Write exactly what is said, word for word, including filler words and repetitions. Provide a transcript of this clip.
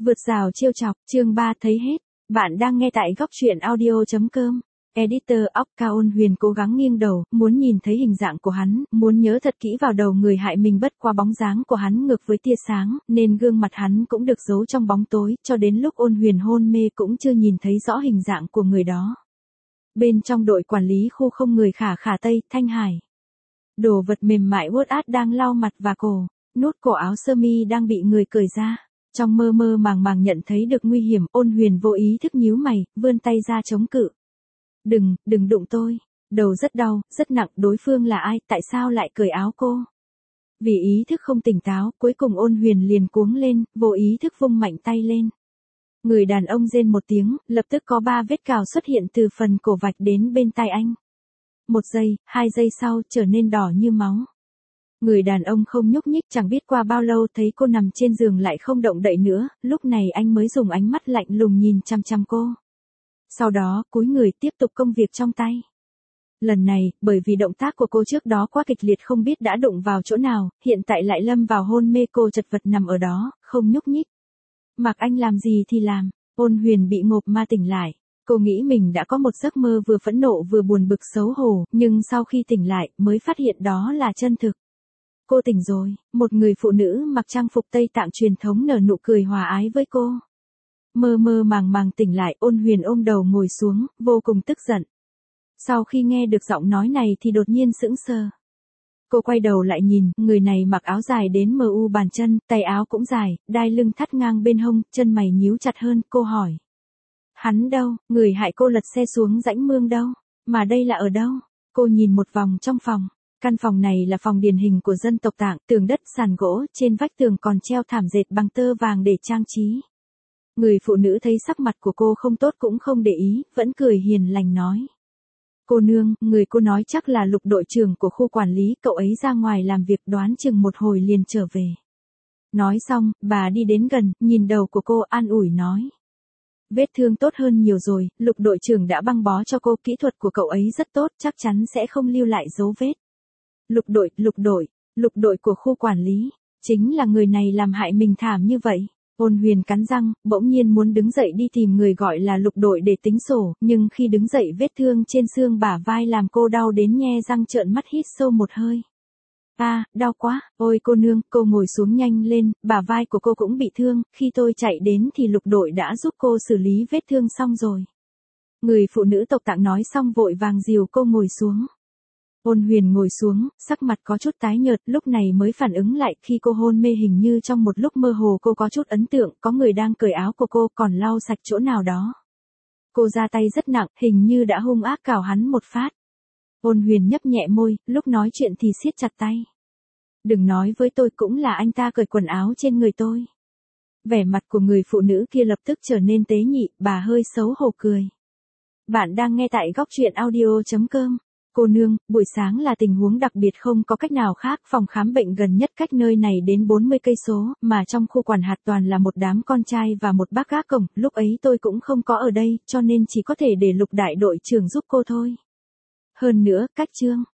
Vượt rào trêu chọc, chương ba thấy hết. Bạn đang nghe tại góc truyện audio.com. Editor óc cao Ôn Huyền cố gắng nghiêng đầu, muốn nhìn thấy hình dạng của hắn, muốn nhớ thật kỹ vào đầu người hại mình, bất qua bóng dáng của hắn ngược với tia sáng, nên gương mặt hắn cũng được giấu trong bóng tối, cho đến lúc Ôn Huyền hôn mê cũng chưa nhìn thấy rõ hình dạng của người đó. Bên trong đội quản lý khu không người khả khả Tây, Thanh Hải. Đồ vật mềm mại uất át đang lau mặt và cổ, nút cổ áo sơ mi đang bị người cởi ra. Trong mơ mơ màng màng nhận thấy được nguy hiểm, Ôn Huyền vô ý thức nhíu mày, vươn tay ra chống cự. Đừng, đừng đụng tôi. Đầu rất đau, rất nặng, đối phương là ai, tại sao lại cởi áo cô? Vì ý thức không tỉnh táo, cuối cùng Ôn Huyền liền cuống lên, vô ý thức vung mạnh tay lên. Người đàn ông rên một tiếng, lập tức có ba vết cào xuất hiện từ phần cổ vạch đến bên tai anh. Một giây, hai giây sau, trở nên đỏ như máu. Người đàn ông không nhúc nhích, chẳng biết qua bao lâu thấy cô nằm trên giường lại không động đậy nữa, lúc này anh mới dùng ánh mắt lạnh lùng nhìn chăm chăm cô. Sau đó, cúi người tiếp tục công việc trong tay. Lần này, bởi vì động tác của cô trước đó quá kịch liệt không biết đã đụng vào chỗ nào, hiện tại lại lâm vào hôn mê, cô chật vật nằm ở đó, không nhúc nhích. Mặc anh làm gì thì làm, Ôn Huyền bị ngộp ma tỉnh lại. Cô nghĩ mình đã có một giấc mơ vừa phẫn nộ vừa buồn bực xấu hổ, nhưng sau khi tỉnh lại, mới phát hiện đó là chân thực. Cô tỉnh rồi, một người phụ nữ mặc trang phục Tây Tạng truyền thống nở nụ cười hòa ái với cô. Mơ mơ màng màng tỉnh lại, Ôn Huyền ôm đầu ngồi xuống, vô cùng tức giận. Sau khi nghe được giọng nói này thì đột nhiên sững sờ. Cô quay đầu lại nhìn, người này mặc áo dài đến mờ u bàn chân, tay áo cũng dài, đai lưng thắt ngang bên hông, chân mày nhíu chặt hơn, cô hỏi. Hắn đâu, người hại cô lật xe xuống rãnh mương đâu, mà đây là ở đâu? Cô nhìn một vòng trong phòng. Căn phòng này là phòng điển hình của dân tộc Tạng, tường đất sàn gỗ, trên vách tường còn treo thảm dệt bằng tơ vàng để trang trí. Người phụ nữ thấy sắc mặt của cô không tốt cũng không để ý, vẫn cười hiền lành nói. Cô nương, người cô nói chắc là Lục đội trưởng của khu quản lý, cậu ấy ra ngoài làm việc đoán chừng một hồi liền trở về. Nói xong, bà đi đến gần, nhìn đầu của cô an ủi nói. Vết thương tốt hơn nhiều rồi, Lục đội trưởng đã băng bó cho cô, kỹ thuật của cậu ấy rất tốt, chắc chắn sẽ không lưu lại dấu vết. Lục đội, lục đội, lục đội của khu quản lý, chính là người này làm hại mình thảm như vậy. Ôn Huyền cắn răng, bỗng nhiên muốn đứng dậy đi tìm người gọi là Lục đội để tính sổ, nhưng khi đứng dậy vết thương trên xương bả vai làm cô đau đến nhe răng trợn mắt hít sâu một hơi. A, à, đau quá, ôi cô nương, cô ngồi xuống nhanh lên, bả vai của cô cũng bị thương, khi tôi chạy đến thì Lục đội đã giúp cô xử lý vết thương xong rồi. Người phụ nữ tộc Tạng nói xong vội vàng dìu cô ngồi xuống. Ôn Huyền ngồi xuống, sắc mặt có chút tái nhợt, lúc này mới phản ứng lại, khi cô hôn mê hình như trong một lúc mơ hồ cô có chút ấn tượng, có người đang cởi áo của cô, còn lau sạch chỗ nào đó. Cô ra tay rất nặng, hình như đã hung ác cào hắn một phát. Ôn Huyền nhấp nhẹ môi, lúc nói chuyện thì siết chặt tay. Đừng nói với tôi, cũng là anh ta cởi quần áo trên người tôi. Vẻ mặt của người phụ nữ kia lập tức trở nên tế nhị, bà hơi xấu hổ cười. Bạn đang nghe tại góc truyện audio.com. Cô nương, buổi sáng là tình huống đặc biệt không có cách nào khác, phòng khám bệnh gần nhất cách nơi này đến bốn mươi cây số, mà trong khu quản hạt toàn là một đám con trai và một bác gác cổng, lúc ấy tôi cũng không có ở đây, cho nên chỉ có thể để Lục đại đội trưởng giúp cô thôi. Hơn nữa, cách chương,